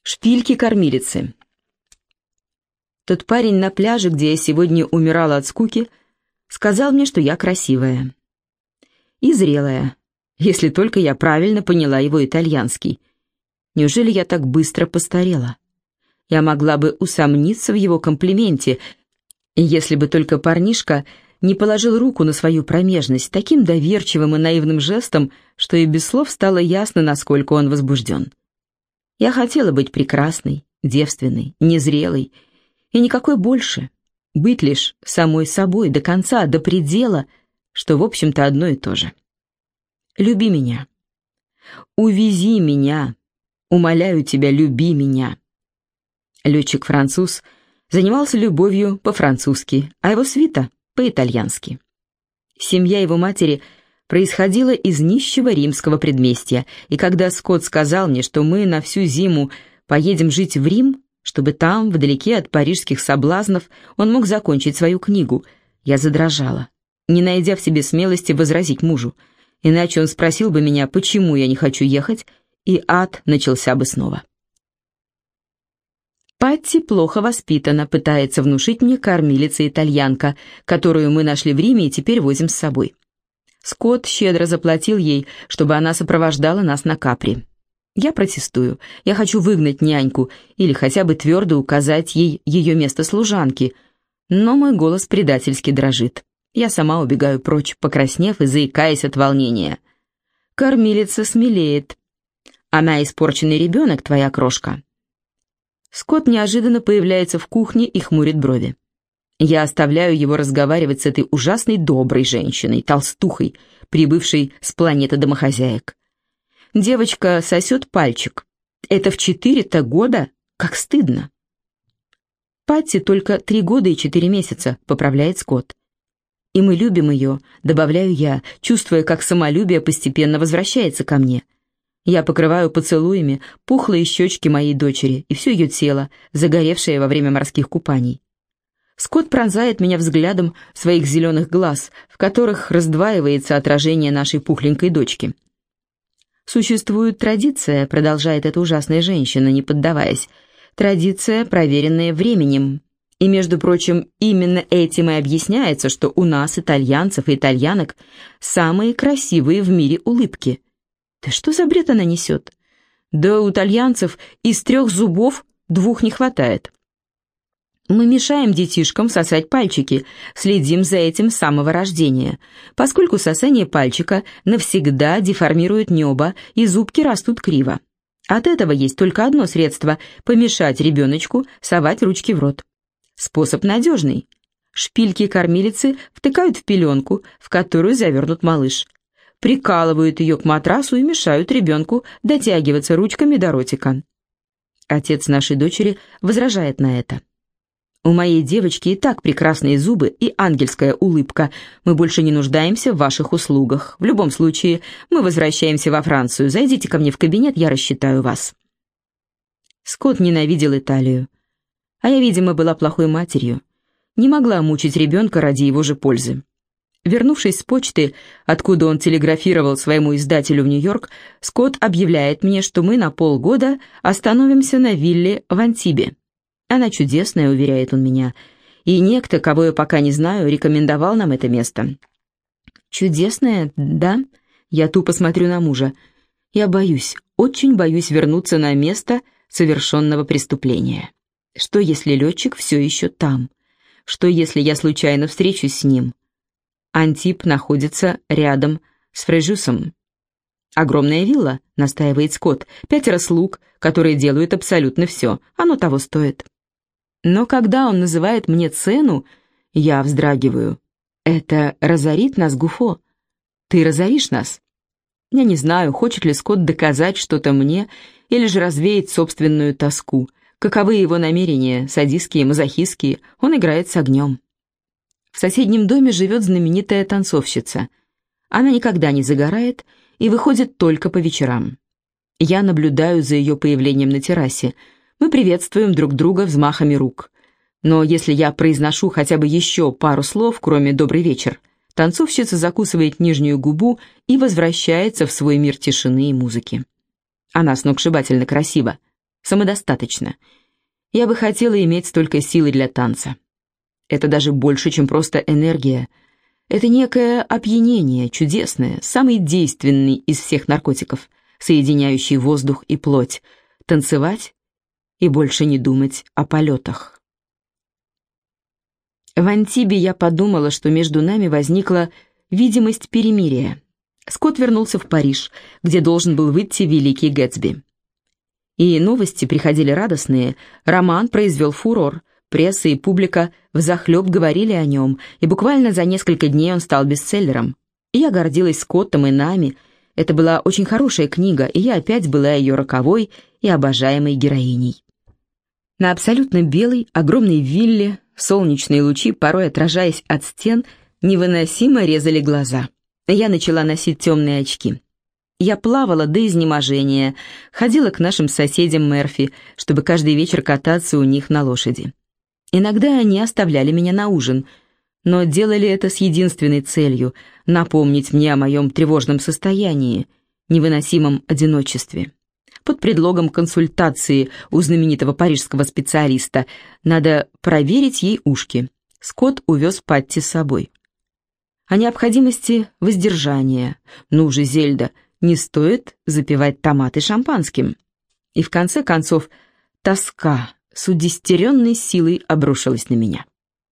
Шпильки-кормилицы. Тот парень на пляже, где я сегодня умирала от скуки, сказал мне, что я красивая. И зрелая, если только я правильно поняла его итальянский. Неужели я так быстро постарела? Я могла бы усомниться в его комплименте, если бы только парнишка не положил руку на свою промежность таким доверчивым и наивным жестом, что и без слов стало ясно, насколько он возбужден. Я хотела быть прекрасной, девственной, незрелой, и никакой больше. Быть лишь самой собой до конца, до предела, что, в общем-то, одно и то же. Люби меня. Увези меня. Умоляю тебя, люби меня. Летчик-француз занимался любовью по-французски, а его свита — по-итальянски. Семья его матери происходила из нищего римского предместья, и когда Скотт сказал мне, что мы на всю зиму поедем жить в Рим, чтобы там, вдалеке от парижских соблазнов, он мог закончить свою книгу, я задрожала, не найдя в себе смелости возразить мужу, иначе он спросил бы меня, почему я не хочу ехать, и ад начался бы снова. Патти плохо воспитана, пытается внушить мне кормилица-итальянка, которую мы нашли в Риме и теперь возим с собой. Скотт щедро заплатил ей, чтобы она сопровождала нас на Капри. Я протестую. Я хочу выгнать няньку или хотя бы твердо указать ей ее место служанки. Но мой голос предательски дрожит. Я сама убегаю прочь, покраснев и заикаясь от волнения. Кормилица смелеет. Она испорченный ребенок, твоя крошка. Скотт неожиданно появляется в кухне и хмурит брови. Я оставляю его разговаривать с этой ужасной доброй женщиной, толстухой, прибывшей с планеты домохозяек. Девочка сосет пальчик. Это в 4-то года? Как стыдно. Патти только 3 года и 4 месяца, поправляет Скотт. И мы любим ее, добавляю я, чувствуя, как самолюбие постепенно возвращается ко мне. Я покрываю поцелуями пухлые щечки моей дочери и все ее тело, загоревшее во время морских купаний. Скотт пронзает меня взглядом своих зеленых глаз, в которых раздваивается отражение нашей пухленькой дочки. «Существует традиция», — продолжает эта ужасная женщина, не поддаваясь, «традиция, проверенная временем. И, между прочим, именно этим и объясняется, что у нас, итальянцев и итальянок, самые красивые в мире улыбки». Да что за бред она несет? Да у итальянцев из 3 зубов 2 не хватает. Мы мешаем детишкам сосать пальчики, следим за этим с самого рождения, поскольку сосание пальчика навсегда деформирует небо, и зубки растут криво. От этого есть только одно средство – помешать ребеночку совать ручки в рот. Способ надежный. Шпильки-кормилицы втыкают в пеленку, в которую завернут малыш. Прикалывают ее к матрасу и мешают ребенку дотягиваться ручками до ротика. Отец нашей дочери возражает на это. «У моей девочки и так прекрасные зубы и ангельская улыбка. Мы больше не нуждаемся в ваших услугах. В любом случае, мы возвращаемся во Францию. Зайдите ко мне в кабинет, я рассчитаю вас». Скотт ненавидел Италию. А я, видимо, была плохой матерью. Не могла мучить ребенка ради его же пользы. Вернувшись с почты, откуда он телеграфировал своему издателю в Нью-Йорк, Скотт объявляет мне, что мы на полгода остановимся на вилле в Антибе. Она чудесная, уверяет он меня, и некто, кого я пока не знаю, рекомендовал нам это место. Чудесная, да? Я тупо смотрю на мужа. Я боюсь, очень боюсь вернуться на место совершенного преступления. Что, если летчик все еще там? Что, если я случайно встречусь с ним? Антиб находится рядом с Фрежюсом. «Огромная вилла», — настаивает Скотт, 5 слуг, которые делают абсолютно все. Оно того стоит. Но когда он называет мне цену, я вздрагиваю. «Это разорит нас, Гуфо. Ты разоришь нас». Я не знаю, хочет ли Скотт доказать что-то мне или же развеять собственную тоску. Каковы его намерения, садистские, мазохистские, он играет с огнем. В соседнем доме живет знаменитая танцовщица. Она никогда не загорает и выходит только по вечерам. Я наблюдаю за ее появлением на террасе. Мы приветствуем друг друга взмахами рук. Но если я произношу хотя бы еще пару слов, кроме «добрый вечер», танцовщица закусывает нижнюю губу и возвращается в свой мир тишины и музыки. Она сногсшибательно красива. самодостаточна. Я бы хотела иметь столько силы для танца. Это даже больше, чем просто энергия. Это некое опьянение, чудесное, самый действенный из всех наркотиков, соединяющий воздух и плоть. Танцевать и больше не думать о полетах. В Антибе я подумала, что между нами возникла видимость перемирия. Скотт вернулся в Париж, где должен был выйти великий Гэтсби. И новости приходили радостные, роман произвел фурор, пресса и публика взахлеб говорили о нем, и буквально за несколько дней он стал бестселлером. И я гордилась Скоттом и нами. Это была очень хорошая книга, и я опять была ее роковой и обожаемой героиней. На абсолютно белой, огромной вилле солнечные лучи, порой отражаясь от стен, невыносимо резали глаза. Я начала носить темные очки. Я плавала до изнеможения, ходила к нашим соседям Мерфи, чтобы каждый вечер кататься у них на лошади. Иногда они оставляли меня на ужин, но делали это с единственной целью — напомнить мне о моем тревожном состоянии, невыносимом одиночестве. Под предлогом консультации у знаменитого парижского специалиста надо проверить ей ушки. Скотт увез Патти с собой. О необходимости воздержания. Ну же, Зельда, не стоит запивать томаты шампанским. И в конце концов, тоска с удестеренной силой обрушилась на меня.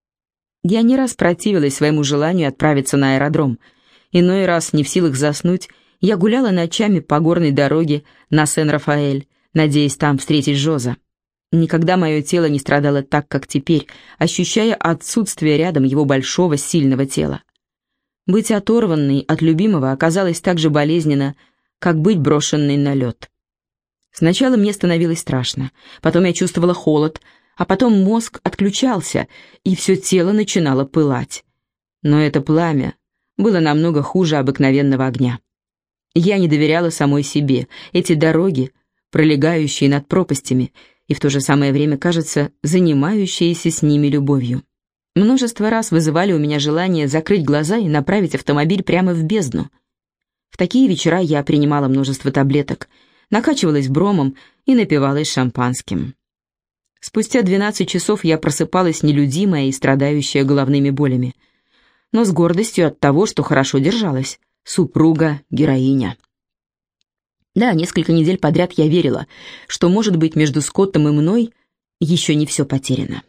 Я не раз противилась своему желанию отправиться на аэродром. Иной раз, не в силах заснуть, я гуляла ночами по горной дороге на Сен-Рафаэль, надеясь там встретить Жоза. Никогда мое тело не страдало так, как теперь, ощущая отсутствие рядом его большого, сильного тела. Быть оторванной от любимого оказалось так же болезненно, как быть брошенной на лед. Сначала мне становилось страшно, потом я чувствовала холод, а потом мозг отключался, и все тело начинало пылать. Но это пламя было намного хуже обыкновенного огня. Я не доверяла самой себе. Эти дороги, пролегающие над пропастями, и в то же самое время, кажется, занимающиеся с ними любовью. Множество раз вызывали у меня желание закрыть глаза и направить автомобиль прямо в бездну. В такие вечера я принимала множество таблеток, накачивалась бромом и напивалась шампанским. Спустя 12 часов я просыпалась нелюдимая и страдающая головными болями, но с гордостью от того, что хорошо держалась. Супруга-героиня. Да, несколько недель подряд я верила, что, может быть, между Скоттом и мной еще не все потеряно.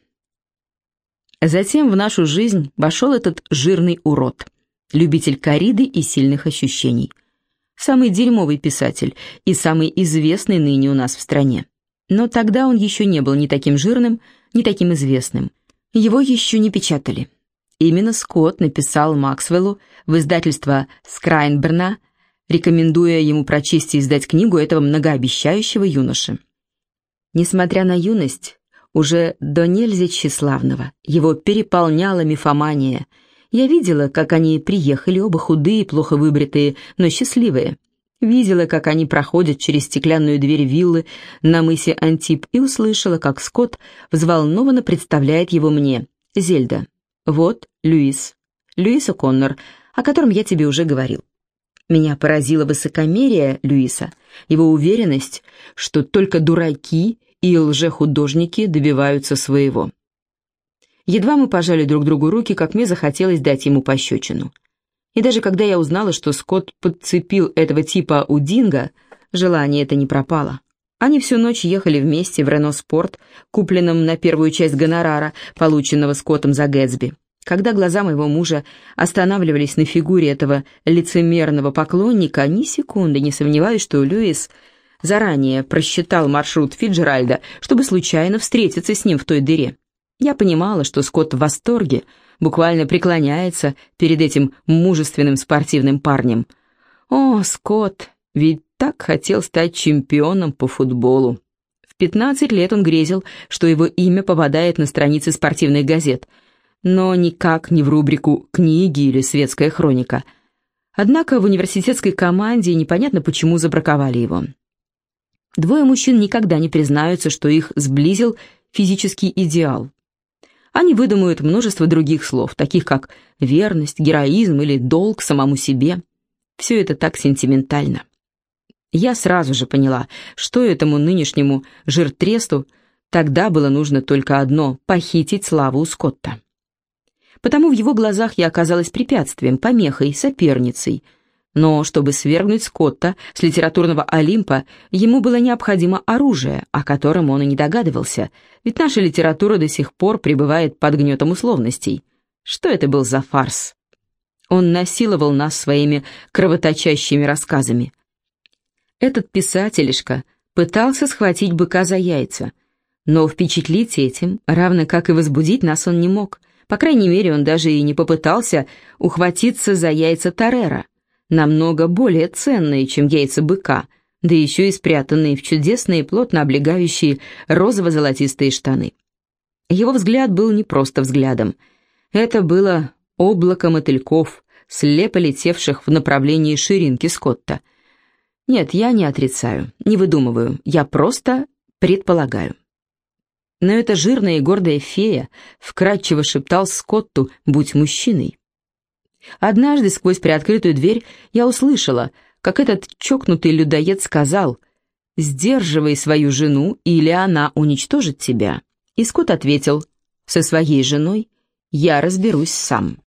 Затем в нашу жизнь вошел этот жирный урод, любитель корриды и сильных ощущений. Самый дерьмовый писатель и самый известный ныне у нас в стране. Но тогда он еще не был ни таким жирным, ни таким известным. Его еще не печатали. Именно Скотт написал Максвеллу в издательство Скрайнберна, рекомендуя ему прочесть и издать книгу этого многообещающего юноши. Несмотря на юность, уже до нельзя тщеславного, его переполняла мифомания. Я видела, как они приехали, оба худые, плохо выбритые, но счастливые. Видела, как они проходят через стеклянную дверь виллы на мысе Антиб, и услышала, как Скотт взволнованно представляет его мне. «Зельда, вот Льюис О'Коннор, о котором я тебе уже говорил». Меня поразило высокомерие Льюиса, его уверенность, что только дураки и лжехудожники добиваются своего. Едва мы пожали друг другу руки, как мне захотелось дать ему пощечину. И даже когда я узнала, что Скотт подцепил этого типа у Динго, желание это не пропало. Они всю ночь ехали вместе в Рено Спорт, купленном на первую часть гонорара, полученного Скоттом за Гэтсби. Когда глаза моего мужа останавливались на фигуре этого лицемерного поклонника, ни секунды не сомневаюсь, что Льюис заранее просчитал маршрут Фицджеральда, чтобы случайно встретиться с ним в той дыре. Я понимала, что Скотт в восторге, буквально преклоняется перед этим мужественным спортивным парнем. О, Скотт, ведь так хотел стать чемпионом по футболу. В 15 лет он грезил, что его имя попадает на страницы спортивных газет, но никак не в рубрику «Книги» или «Светская хроника». Однако в университетской команде непонятно почему забраковали его. Двое мужчин никогда не признаются, что их сблизил физический идеал. Они выдумают множество других слов, таких как верность, героизм или долг самому себе. Все это так сентиментально. Я сразу же поняла, что этому нынешнему жиртресту тогда было нужно только одно — похитить славу у Скотта. Потому в его глазах я оказалась препятствием, помехой, соперницей. Но чтобы свергнуть Скотта с литературного Олимпа, ему было необходимо оружие, о котором он и не догадывался, ведь наша литература до сих пор пребывает под гнетом условностей. Что это был за фарс? Он насиловал нас своими кровоточащими рассказами. Этот писателишка пытался схватить быка за яйца, но впечатлить этим, равно как и возбудить нас, он не мог. По крайней мере, он даже и не попытался ухватиться за яйца Тарера, намного более ценные, чем яйца быка, да еще и спрятанные в чудесные, плотно облегающие розово-золотистые штаны. Его взгляд был не просто взглядом. Это было облако мотыльков, слепо летевших в направлении ширинки Скотта. Нет, я не отрицаю, не выдумываю, я просто предполагаю. Но эта жирная и гордая фея вкратчиво шептал Скотту: «Будь мужчиной». Однажды сквозь приоткрытую дверь я услышала, как этот чокнутый людоед сказал: «Сдерживай свою жену, или она уничтожит тебя». И Скотт ответил: «Со своей женой я разберусь сам».